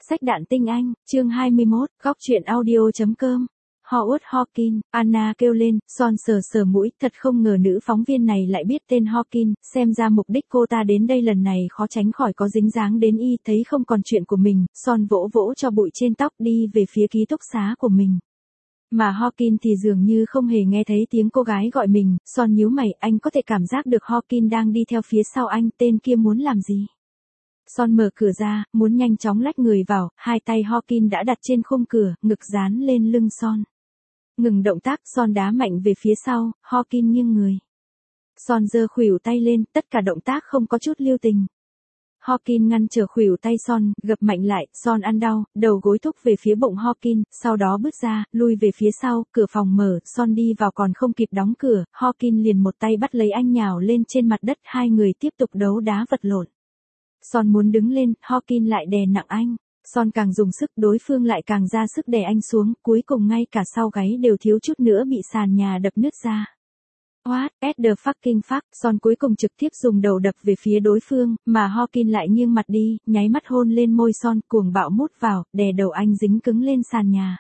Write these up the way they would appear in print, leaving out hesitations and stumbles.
Sách đạn tinh Anh, chương 21, góc truyện audio.com. Howard Hawkins, Anna kêu lên, Son sờ sờ mũi, thật không ngờ nữ phóng viên này lại biết tên Hawkins, xem ra mục đích cô ta đến đây lần này khó tránh khỏi có dính dáng đến y, thấy không còn chuyện của mình, Son vỗ vỗ cho bụi trên tóc đi về phía ký túc xá của mình. Mà Hawkins thì dường như không hề nghe thấy tiếng cô gái gọi mình, Son nhíu mày, anh có thể cảm giác được Hawkins đang đi theo phía sau anh, tên kia muốn làm gì? Son mở cửa ra, muốn nhanh chóng lách người vào, hai tay Hawkins đã đặt trên khung cửa, ngực dán lên lưng Son. Ngừng động tác, Son đá mạnh về phía sau, Hawkins nghiêng người. Son giơ khuỷu tay lên, tất cả động tác không có chút lưu tình. Hawkins ngăn trở khuỷu tay Son, gập mạnh lại, Son ăn đau, đầu gối thúc về phía bụng Hawkins, sau đó bước ra, lui về phía sau, cửa phòng mở, Son đi vào còn không kịp đóng cửa, Hawkins liền một tay bắt lấy anh nhào lên trên mặt đất, hai người tiếp tục đấu đá vật lộn. Son muốn đứng lên, Hawkins lại đè nặng anh. Son càng dùng sức, đối phương lại càng ra sức đè anh xuống, cuối cùng ngay cả sau gáy đều thiếu chút nữa bị sàn nhà đập nứt ra. What the fucking fuck, Son cuối cùng trực tiếp dùng đầu đập về phía đối phương, mà Hawkins lại nghiêng mặt đi, nháy mắt hôn lên môi Son, cuồng bạo mút vào, đè đầu anh dính cứng lên sàn nhà.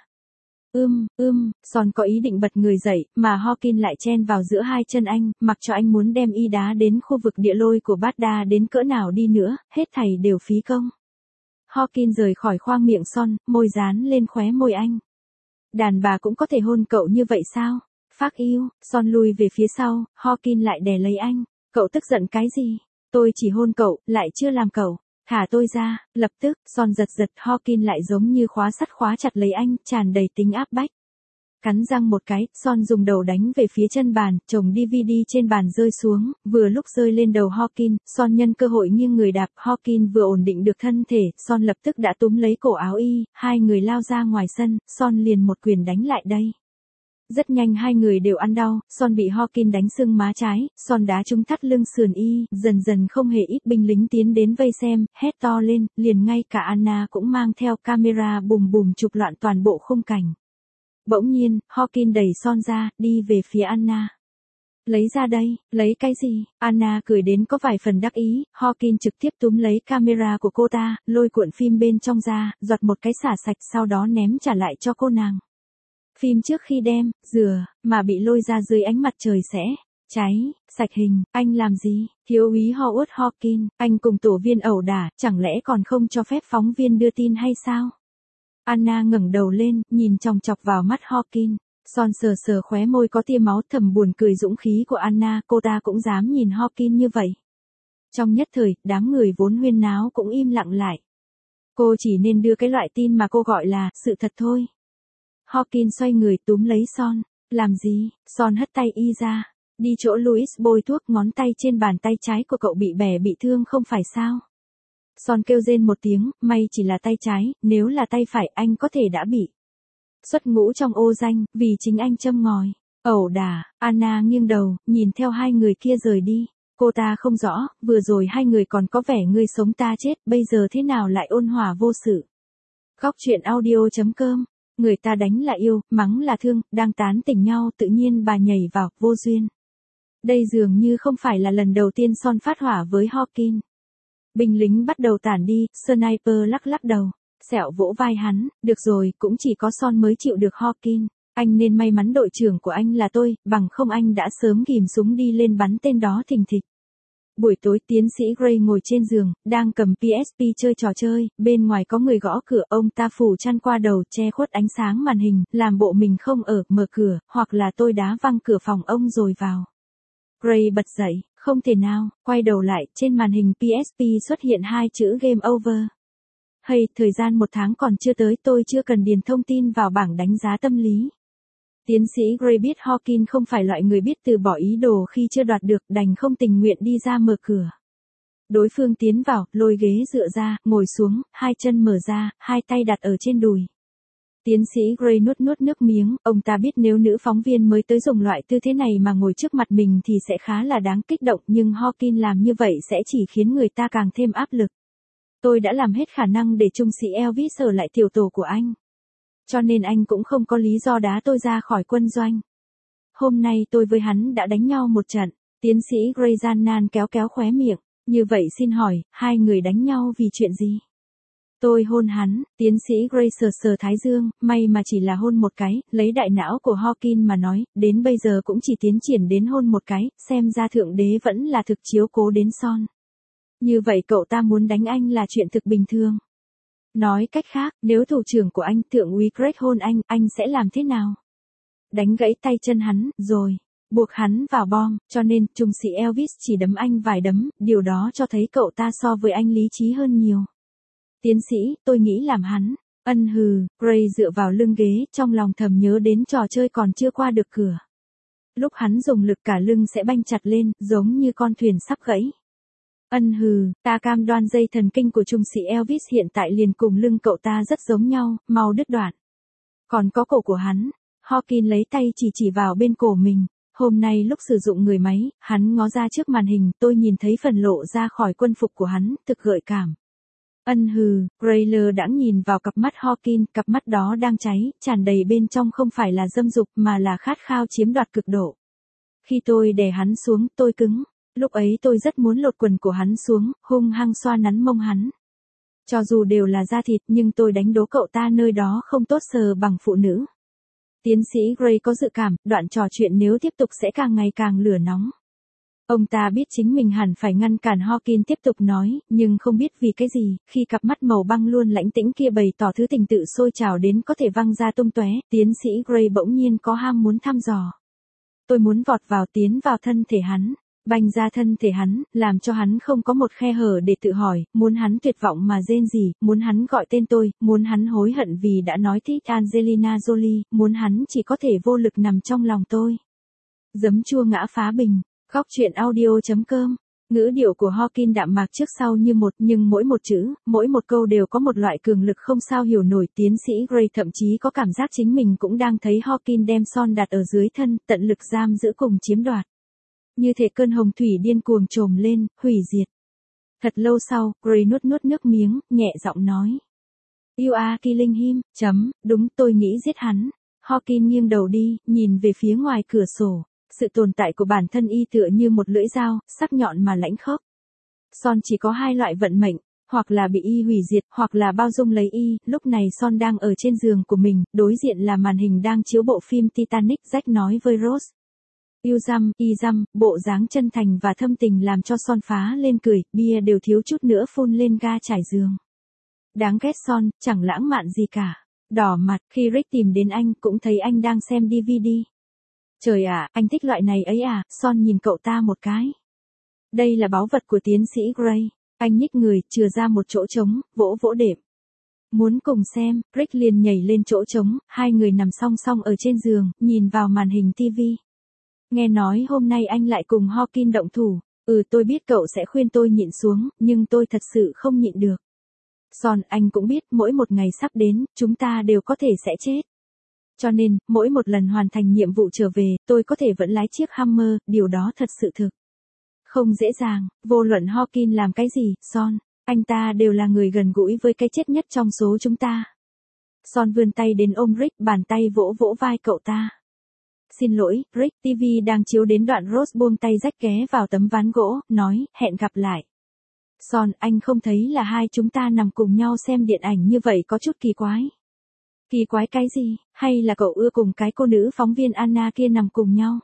Son có ý định bật người dậy, mà Hawkins lại chen vào giữa hai chân anh, mặc cho anh muốn đem y đá đến khu vực địa lôi của Baghdad đến cỡ nào đi nữa, hết thảy đều phí công. Hawkins rời khỏi khoang miệng Son, môi dán lên khóe môi anh. Đàn bà cũng có thể hôn cậu như vậy sao? Fuck you, Son lùi về phía sau, Hawkins lại đè lấy anh. Cậu tức giận cái gì? Tôi chỉ hôn cậu, lại chưa làm cậu. Thả tôi ra, lập tức, Son giật, Hawkins lại giống như khóa sắt khóa chặt lấy anh, tràn đầy tính áp bách. Cắn răng một cái, Son dùng đầu đánh về phía chân bàn, chồng DVD trên bàn rơi xuống, vừa lúc rơi lên đầu Hawkins, Son nhân cơ hội nghiêng người đạp, Hawkins vừa ổn định được thân thể, Son lập tức đã túm lấy cổ áo y, hai người lao ra ngoài sân, Son liền một quyền đánh lại đây. Rất nhanh hai người đều ăn đau, Son bị Hawkins đánh sưng má trái, Son đá trúng thắt lưng sườn y, dần không hề ít binh lính tiến đến vây xem, hét to lên, liền ngay cả Anna cũng mang theo camera bùm chụp loạn toàn bộ khung cảnh. Bỗng nhiên, Hawkins đẩy Son ra, đi về phía Anna. Lấy ra đây, lấy cái gì? Anna cười đến có vài phần đắc ý, Hawkins trực tiếp túm lấy camera của cô ta, lôi cuộn phim bên trong ra, giọt một cái xả sạch sau đó ném trả lại cho cô nàng. Phim trước khi đem, rửa, mà bị lôi ra dưới ánh mặt trời sẽ cháy, sạch hình, anh làm gì? Thiếu úy Howard Hawkins, anh cùng tổ viên ẩu đả, chẳng lẽ còn không cho phép phóng viên đưa tin hay sao? Anna ngẩng đầu lên, nhìn chòng chọc vào mắt Hawkins. Son sờ khóe môi có tia máu, thầm buồn cười dũng khí của Anna, cô ta cũng dám nhìn Hawkins như vậy. Trong nhất thời, đám người vốn huyên náo cũng im lặng lại. Cô chỉ nên đưa cái loại tin mà cô gọi là sự thật thôi. Hawkins xoay người túm lấy Son. Làm gì? Son hất tay y ra. Đi chỗ Louis bôi thuốc, ngón tay trên bàn tay trái của cậu bị bẻ bị thương không phải sao? Son kêu rên một tiếng, may chỉ là tay trái, nếu là tay phải anh có thể đã bị xuất ngũ trong ô danh, vì chính anh châm ngòi. Ẩu đả, Anna nghiêng đầu, nhìn theo hai người kia rời đi. Cô ta không rõ, vừa rồi hai người còn có vẻ ngươi sống ta chết, bây giờ thế nào lại ôn hòa vô sự. Góc truyện audio.com. Người ta đánh là yêu, mắng là thương, đang tán tỉnh nhau tự nhiên bà nhảy vào, vô duyên. Đây dường như không phải là lần đầu tiên Son phát hỏa với Hawkins. Binh lính bắt đầu tản đi, Sniper lắc đầu, sẹo vỗ vai hắn, được rồi, cũng chỉ có Son mới chịu được Hawkins. Anh nên may mắn đội trưởng của anh là tôi, bằng không anh đã sớm ghim súng đi lên bắn tên đó thình thịch. Buổi tối tiến sĩ Gray ngồi trên giường, đang cầm PSP chơi trò chơi, bên ngoài có người gõ cửa, ông ta phủ chăn qua đầu che khuất ánh sáng màn hình, làm bộ mình không ở, mở cửa, hoặc là tôi đá văng cửa phòng ông rồi vào. Gray bật dậy, không thể nào, quay đầu lại, trên màn hình PSP xuất hiện hai chữ Game Over. Hay, thời gian 1 tháng còn chưa tới, tôi chưa cần điền thông tin vào bảng đánh giá tâm lý. Tiến sĩ Gray biết Hawkins không phải loại người biết từ bỏ ý đồ khi chưa đoạt được, đành không tình nguyện đi ra mở cửa. Đối phương tiến vào, lôi ghế dựa ra, ngồi xuống, hai chân mở ra, hai tay đặt ở trên đùi. Tiến sĩ Gray nuốt nước miếng, ông ta biết nếu nữ phóng viên mới tới dùng loại tư thế này mà ngồi trước mặt mình thì sẽ khá là đáng kích động, nhưng Hawkins làm như vậy sẽ chỉ khiến người ta càng thêm áp lực. Tôi đã làm hết khả năng để trung sĩ Elvis ở lại tiểu tổ của anh. Cho nên anh cũng không có lý do đá tôi ra khỏi quân doanh. Hôm nay tôi với hắn đã đánh nhau một trận. Tiến sĩ Gray gian nan kéo khóe miệng. Như vậy xin hỏi, hai người đánh nhau vì chuyện gì? Tôi hôn hắn, tiến sĩ Gray sờ sờ thái dương, may mà chỉ là hôn một cái, lấy đại não của Hawkins mà nói, đến bây giờ cũng chỉ tiến triển đến hôn một cái, xem ra thượng đế vẫn là thực chiếu cố đến Son. Như vậy cậu ta muốn đánh anh là chuyện thực bình thường. Nói cách khác, nếu thủ trưởng của anh, thượng úy Craig hôn anh sẽ làm thế nào? Đánh gãy tay chân hắn, rồi buộc hắn vào bom, cho nên, trung sĩ Elvis chỉ đấm anh vài đấm, điều đó cho thấy cậu ta so với anh lý trí hơn nhiều. Tiến sĩ, tôi nghĩ làm hắn. Gray dựa vào lưng ghế, trong lòng thầm nhớ đến trò chơi còn chưa qua được cửa. Lúc hắn dùng lực cả lưng sẽ banh chặt lên, giống như con thuyền sắp gãy. Ta cam đoan dây thần kinh của trung sĩ Elvis hiện tại liền cùng lưng cậu ta rất giống nhau, mau đứt đoạn. Còn có cổ của hắn, Hawkins lấy tay chỉ vào bên cổ mình. Hôm nay lúc sử dụng người máy, hắn ngó ra trước màn hình, tôi nhìn thấy phần lộ ra khỏi quân phục của hắn, thực gợi cảm. Gray lơ đãng nhìn vào cặp mắt Hawkins, cặp mắt đó đang cháy, tràn đầy bên trong không phải là dâm dục mà là khát khao chiếm đoạt cực độ. Khi tôi đè hắn xuống, tôi cứng. Lúc ấy tôi rất muốn lột quần của hắn xuống, hung hăng xoa nắn mông hắn. Cho dù đều là da thịt nhưng tôi đánh đố cậu ta nơi đó không tốt sờ bằng phụ nữ. Tiến sĩ Gray có dự cảm, đoạn trò chuyện nếu tiếp tục sẽ càng ngày càng lửa nóng. Ông ta biết chính mình hẳn phải ngăn cản Hawkins tiếp tục nói, nhưng không biết vì cái gì, khi cặp mắt màu băng luôn lãnh tĩnh kia bày tỏ thứ tình tự sôi trào đến có thể văng ra tung tóe, tiến sĩ Gray bỗng nhiên có ham muốn thăm dò. Tôi muốn vọt vào tiến vào thân thể hắn, bành ra thân thể hắn, làm cho hắn không có một khe hở để tự hỏi, muốn hắn tuyệt vọng mà rên rỉ, muốn hắn gọi tên tôi, muốn hắn hối hận vì đã nói thích Angelina Jolie, muốn hắn chỉ có thể vô lực nằm trong lòng tôi. Giấm chua ngã phá bình. Góc truyện audio.com. Ngữ điệu của Hawkins đạm mạc trước sau như một, nhưng mỗi một chữ, mỗi một câu đều có một loại cường lực không sao hiểu nổi. Tiến sĩ Gray thậm chí có cảm giác chính mình cũng đang thấy Hawkins đem Son đặt ở dưới thân, tận lực giam giữ cùng chiếm đoạt. Như thể cơn hồng thủy điên cuồng trồm lên, hủy diệt. Thật lâu sau, Gray nuốt nước miếng, nhẹ giọng nói. You are killing him, đúng, tôi nghĩ giết hắn. Hawkins nghiêng đầu đi, nhìn về phía ngoài cửa sổ. Sự tồn tại của bản thân y tựa như một lưỡi dao, sắc nhọn mà lãnh khốc. Son chỉ có hai loại vận mệnh, hoặc là bị y hủy diệt, hoặc là bao dung lấy y. Lúc này Son đang ở trên giường của mình, đối diện là màn hình đang chiếu bộ phim Titanic. Jack nói với Rose. Y dăm, bộ dáng chân thành và thâm tình làm cho Son phá lên cười, bia đều thiếu chút nữa phun lên ga trải giường. Đáng ghét Son, chẳng lãng mạn gì cả. Đỏ mặt, khi Rick tìm đến anh cũng thấy anh đang xem DVD. Trời ạ, anh thích loại này ấy à, Son nhìn cậu ta một cái. Đây là báu vật của tiến sĩ Gray. Anh nhích người, chừa ra một chỗ trống, vỗ đệm. Muốn cùng xem, Rick liền nhảy lên chỗ trống, hai người nằm song song ở trên giường, nhìn vào màn hình TV. Nghe nói hôm nay anh lại cùng Hawkins động thủ. Tôi biết cậu sẽ khuyên tôi nhịn xuống, nhưng tôi thật sự không nhịn được. Son, anh cũng biết, mỗi một ngày sắp đến, chúng ta đều có thể sẽ chết. Cho nên, mỗi một lần hoàn thành nhiệm vụ trở về, tôi có thể vẫn lái chiếc Hummer, điều đó thật sự thực. Không dễ dàng, vô luận Hawkins làm cái gì, Son, anh ta đều là người gần gũi với cái chết nhất trong số chúng ta. Son vươn tay đến ôm Rick, bàn tay vỗ vai cậu ta. Xin lỗi, Rick, TV đang chiếu đến đoạn Rose buông tay Jack ghé vào tấm ván gỗ, nói, hẹn gặp lại. Son, anh không thấy là hai chúng ta nằm cùng nhau xem điện ảnh như vậy có chút kỳ quái. Kỳ quái cái gì, hay là cậu ưa cùng cái cô nữ phóng viên Anna kia nằm cùng nhau?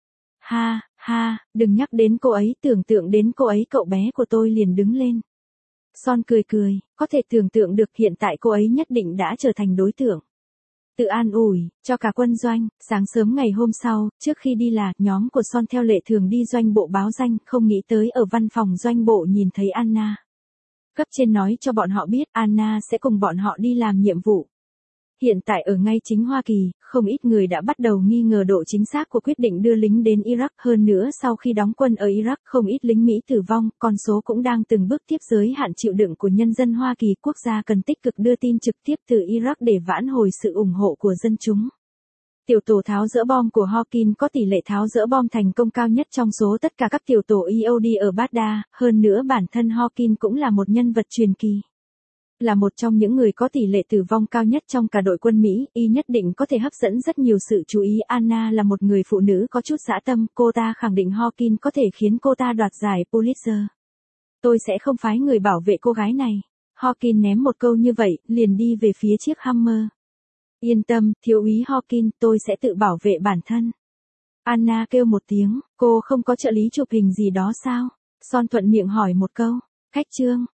Ha, đừng nhắc đến cô ấy, tưởng tượng đến cô ấy cậu bé của tôi liền đứng lên. Son cười, có thể tưởng tượng được hiện tại cô ấy nhất định đã trở thành đối tượng. Tự an ủi, cho cả quân doanh, sáng sớm ngày hôm sau, trước khi đi là, nhóm của Son theo lệ thường đi doanh bộ báo danh, không nghĩ tới ở văn phòng doanh bộ nhìn thấy Anna. Cấp trên nói cho bọn họ biết Anna sẽ cùng bọn họ đi làm nhiệm vụ. Hiện tại ở ngay chính Hoa Kỳ, không ít người đã bắt đầu nghi ngờ độ chính xác của quyết định đưa lính đến Iraq. Hơn nữa sau khi đóng quân ở Iraq không ít lính Mỹ tử vong, con số cũng đang từng bước tiếp giới hạn chịu đựng của nhân dân Hoa Kỳ. Quốc gia cần tích cực đưa tin trực tiếp từ Iraq để vãn hồi sự ủng hộ của dân chúng. Tiểu tổ tháo dỡ bom của Hawkins có tỷ lệ tháo dỡ bom thành công cao nhất trong số tất cả các tiểu tổ EOD ở Baghdad. Hơn nữa bản thân Hawkins cũng là một nhân vật truyền kỳ. Là một trong những người có tỷ lệ tử vong cao nhất trong cả đội quân Mỹ, y nhất định có thể hấp dẫn rất nhiều sự chú ý. Anna là một người phụ nữ có chút dã tâm, cô ta khẳng định Hawkins có thể khiến cô ta đoạt giải Pulitzer. Tôi sẽ không phái người bảo vệ cô gái này. Hawkins ném một câu như vậy, liền đi về phía chiếc Hummer. Yên tâm, thiếu úy Hawkins, tôi sẽ tự bảo vệ bản thân. Anna kêu một tiếng, cô không có trợ lý chụp hình gì đó sao? Son thuận miệng hỏi một câu. Khách trương,